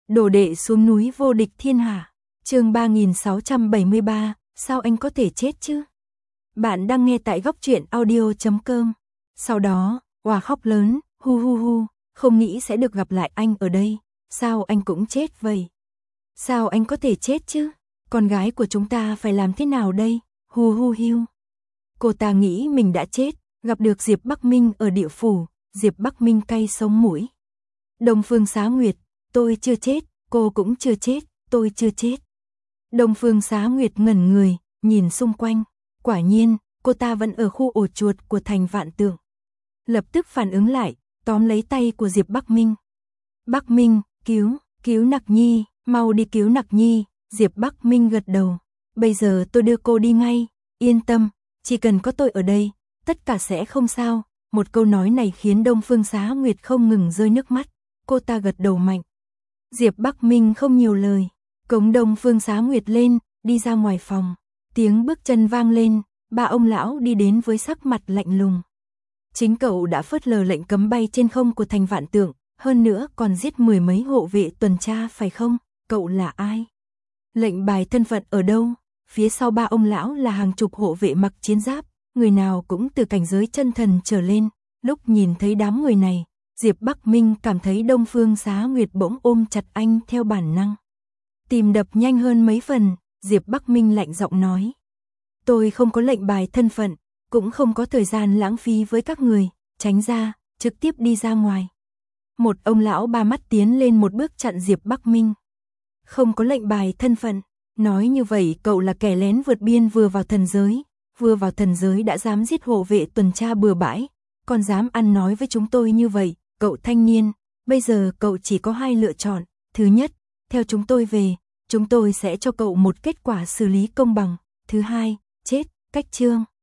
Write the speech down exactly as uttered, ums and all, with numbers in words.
Đồ đệ xuống núi vô địch thiên hạ. Chương ba nghìn sáu trăm bảy mươi ba, sao anh có thể chết chứ? Bạn đang nghe tại góc truyện audio chấm com. Sau đó, Oà khóc lớn, hu hu hu, không nghĩ sẽ được gặp lại anh ở đây, sao anh cũng chết vậy? Sao anh có thể chết chứ? Con gái của chúng ta phải làm thế nào đây? Hu hu hiu. Cô ta nghĩ mình đã chết, gặp được Diệp Bắc Minh ở địa phủ, Diệp Bắc Minh cay sống mũi. Đông Phương Xá Nguyệt, tôi chưa chết, cô cũng chưa chết, tôi chưa chết. Đông Phương Xá Nguyệt ngẩn người, nhìn xung quanh, quả nhiên, cô ta vẫn ở khu ổ chuột của thành Vạn Tượng. Lập tức phản ứng lại, tóm lấy tay của Diệp Bắc Minh. Bắc Minh, cứu, cứu Nặc Nhi, mau đi cứu Nặc Nhi, Diệp Bắc Minh gật đầu. Bây giờ tôi đưa cô đi ngay, yên tâm, chỉ cần có tôi ở đây, tất cả sẽ không sao. Một câu nói này khiến Đông Phương Xá Nguyệt không ngừng rơi nước mắt, cô ta gật đầu mạnh. Diệp Bắc Minh không nhiều lời, cống Đông Phương Xá Nguyệt lên, đi ra ngoài phòng. Tiếng bước chân vang lên, ba ông lão đi đến với sắc mặt lạnh lùng. Chính cậu đã phớt lờ lệnh cấm bay trên không của thành Vạn Tượng, hơn nữa còn giết mười mấy hộ vệ tuần tra phải không? Cậu là ai? Lệnh bài thân phận ở đâu? Phía sau ba ông lão là hàng chục hộ vệ mặc chiến giáp, người nào cũng từ cảnh giới chân thần trở lên. Lúc nhìn thấy đám người này, Diệp Bắc Minh cảm thấy Đông Phương Xá Nguyệt bỗng ôm chặt anh theo bản năng. Tìm đập nhanh hơn mấy phần, Diệp Bắc Minh lạnh giọng nói. Tôi không có lệnh bài thân phận, cũng không có thời gian lãng phí với các người, tránh ra, trực tiếp đi ra ngoài. Một ông lão ba mắt tiến lên một bước chặn Diệp Bắc Minh. Không có lệnh bài thân phận, nói như vậy cậu là kẻ lén vượt biên vừa vào thần giới, vừa vào thần giới đã dám giết hộ vệ tuần tra bừa bãi, còn dám ăn nói với chúng tôi như vậy, cậu thanh niên, bây giờ cậu chỉ có hai lựa chọn, thứ nhất, theo chúng tôi về, chúng tôi sẽ cho cậu một kết quả xử lý công bằng, thứ hai, chết, cách chương.